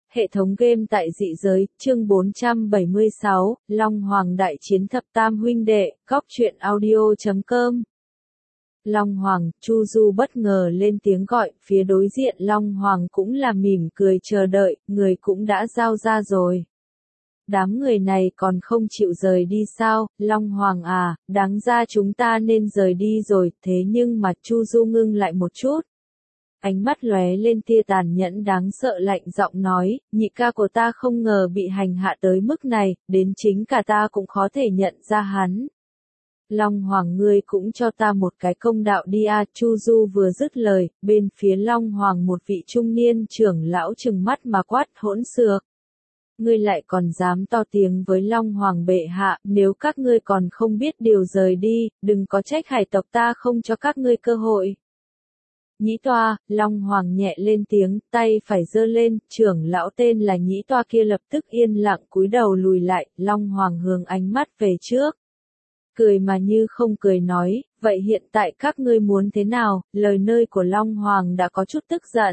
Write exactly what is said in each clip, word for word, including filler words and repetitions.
Hệ thống game tại dị giới, chương bốn trăm bảy mươi sáu, Long Hoàng đại chiến thập tam huynh đệ, góc truyện audio chấm com. Long Hoàng, Chu Du bất ngờ lên tiếng gọi, phía đối diện Long Hoàng cũng là mỉm cười chờ đợi, người cũng đã giao ra rồi. Đám người này còn không chịu rời đi sao, Long Hoàng à, đáng ra chúng ta nên rời đi rồi, thế nhưng mà Chu Du ngưng lại một chút. Ánh mắt lóe lên tia tàn nhẫn đáng sợ lạnh giọng nói, nhị ca của ta không ngờ bị hành hạ tới mức này, đến chính cả ta cũng khó thể nhận ra hắn. Long Hoàng ngươi cũng cho ta một cái công đạo đi a. Chu Du vừa dứt lời, bên phía Long Hoàng một vị trung niên trưởng lão trừng mắt mà quát hỗn xược. Ngươi lại còn dám to tiếng với Long Hoàng bệ hạ, nếu các ngươi còn không biết điều rời đi, đừng có trách hải tộc ta không cho các ngươi cơ hội. Nhĩ Toa, Long Hoàng nhẹ lên tiếng, tay phải giơ lên, trưởng lão tên là Nhĩ Toa kia lập tức yên lặng cúi đầu lùi lại, Long Hoàng hướng ánh mắt về trước. Cười mà như không cười nói, vậy hiện tại các ngươi muốn thế nào, lời nơi của Long Hoàng đã có chút tức giận.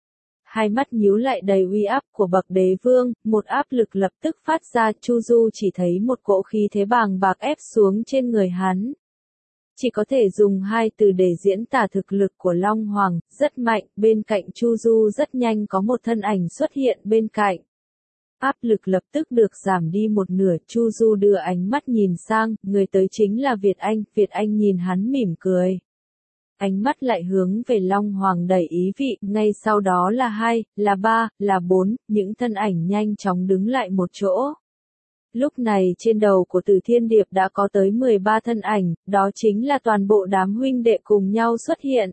Hai mắt nhíu lại đầy uy áp của bậc đế vương, một áp lực lập tức phát ra, Chu Du chỉ thấy một cỗ khí thế bàng bạc ép xuống trên người hắn. Chỉ có thể dùng hai từ để diễn tả thực lực của Long Hoàng, rất mạnh, bên cạnh Chu Du rất nhanh có một thân ảnh xuất hiện bên cạnh. Áp lực lập tức được giảm đi một nửa, Chu Du đưa ánh mắt nhìn sang, người tới chính là Việt Anh, Việt Anh nhìn hắn mỉm cười. Ánh mắt lại hướng về Long Hoàng đầy ý vị, ngay sau đó là hai, là ba, là bốn, những thân ảnh nhanh chóng đứng lại một chỗ. Lúc này trên đầu của Từ Thiên Điệp đã có tới mười ba thân ảnh, đó chính là toàn bộ đám huynh đệ cùng nhau xuất hiện.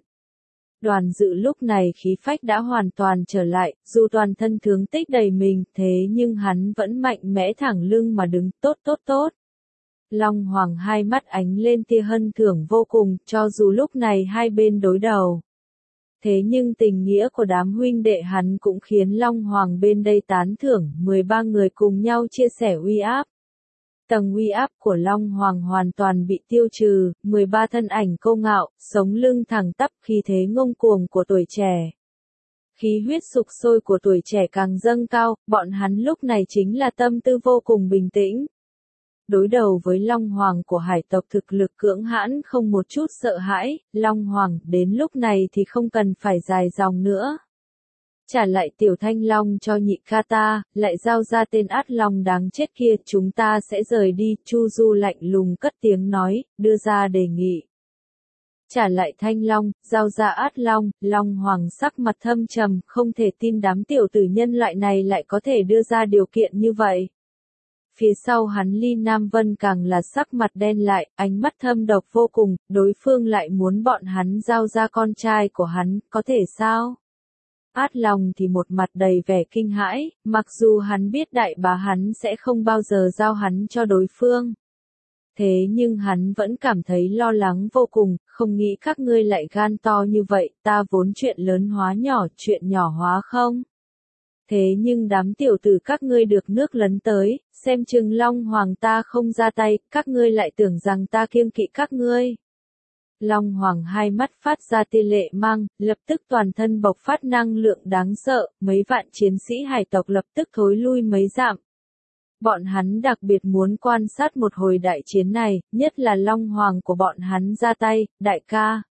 Đoàn dự lúc này khí phách đã hoàn toàn trở lại, dù toàn thân thương tích đầy mình, thế nhưng hắn vẫn mạnh mẽ thẳng lưng mà đứng, tốt tốt tốt. Long Hoàng hai mắt ánh lên tia hân thưởng vô cùng, cho dù lúc này hai bên đối đầu. Thế nhưng tình nghĩa của đám huynh đệ hắn cũng khiến Long Hoàng bên đây tán thưởng, mười ba người cùng nhau chia sẻ uy áp. Tầng uy áp của Long Hoàng hoàn toàn bị tiêu trừ, mười ba thân ảnh câu ngạo, sống lưng thẳng tắp khí thế ngông cuồng của tuổi trẻ. Khí huyết sục sôi của tuổi trẻ càng dâng cao, bọn hắn lúc này chính là tâm tư vô cùng bình tĩnh. Đối đầu với Long Hoàng của hải tộc thực lực cưỡng hãn không một chút sợ hãi, Long Hoàng đến lúc này thì không cần phải dài dòng nữa. Trả lại tiểu thanh long cho nhị ca ta, lại giao ra tên át long đáng chết kia, chúng ta sẽ rời đi, Chu Du lạnh lùng cất tiếng nói, đưa ra đề nghị. Trả lại thanh long, giao ra át long, Long Hoàng sắc mặt thâm trầm, không thể tin đám tiểu tử nhân loại này lại có thể đưa ra điều kiện như vậy. Phía sau hắn Ly Nam Vân càng là sắc mặt đen lại, ánh mắt thâm độc vô cùng, đối phương lại muốn bọn hắn giao ra con trai của hắn, có thể sao? Át Long thì một mặt đầy vẻ kinh hãi, mặc dù hắn biết đại bá hắn sẽ không bao giờ giao hắn cho đối phương. Thế nhưng hắn vẫn cảm thấy lo lắng vô cùng, không nghĩ các ngươi lại gan to như vậy, ta vốn chuyện lớn hóa nhỏ, chuyện nhỏ hóa không? Thế nhưng đám tiểu tử các ngươi được nước lấn tới, xem chừng Long Hoàng ta không ra tay, các ngươi lại tưởng rằng ta kiêng kỵ các ngươi. Long Hoàng hai mắt phát ra tia lệ mang, lập tức toàn thân bộc phát năng lượng đáng sợ, mấy vạn chiến sĩ hải tộc lập tức thối lui mấy dặm. Bọn hắn đặc biệt muốn quan sát một hồi đại chiến này, nhất là Long Hoàng của bọn hắn ra tay, đại ca.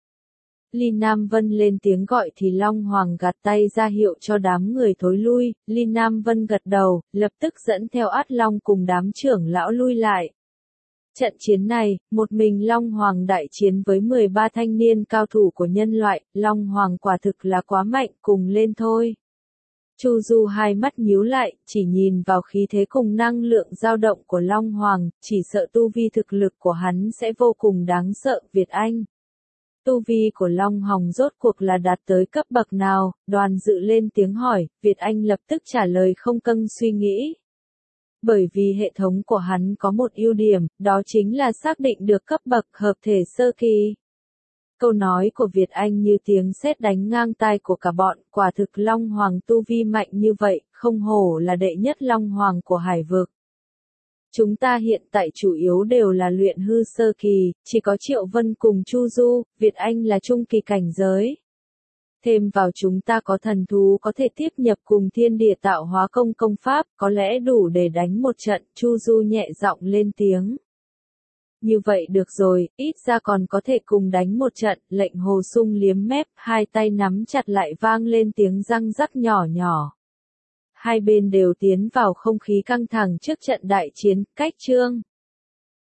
Ly Nam Vân lên tiếng gọi thì Long Hoàng gạt tay ra hiệu cho đám người thối lui, Ly Nam Vân gật đầu, lập tức dẫn theo át long cùng đám trưởng lão lui lại. Trận chiến này, một mình Long Hoàng đại chiến với mười ba thanh niên cao thủ của nhân loại, Long Hoàng quả thực là quá mạnh, cùng lên thôi. Chu Du hai mắt nhíu lại, chỉ nhìn vào khí thế cùng năng lượng dao động của Long Hoàng, chỉ sợ tu vi thực lực của hắn sẽ vô cùng đáng sợ, Việt Anh. Tu vi của Long Hoàng rốt cuộc là đạt tới cấp bậc nào, đoàn dự lên tiếng hỏi, Việt Anh lập tức trả lời không cân suy nghĩ. Bởi vì hệ thống của hắn có một ưu điểm, đó chính là xác định được cấp bậc hợp thể sơ kỳ. Câu nói của Việt Anh như tiếng sét đánh ngang tai của cả bọn, quả thực Long Hoàng tu vi mạnh như vậy, không hổ là đệ nhất Long Hoàng của hải vực. Chúng ta hiện tại chủ yếu đều là luyện hư sơ kỳ, chỉ có Triệu Vân cùng Chu Du, Việt Anh là trung kỳ cảnh giới. Thêm vào chúng ta có thần thú có thể tiếp nhập cùng thiên địa tạo hóa công công pháp, có lẽ đủ để đánh một trận, Chu Du nhẹ giọng lên tiếng. Như vậy được rồi, ít ra còn có thể cùng đánh một trận, lệnh Hồ Sung liếm mép, hai tay nắm chặt lại vang lên tiếng răng rắc nhỏ nhỏ. Hai bên đều tiến vào không khí căng thẳng trước trận đại chiến, cách chương.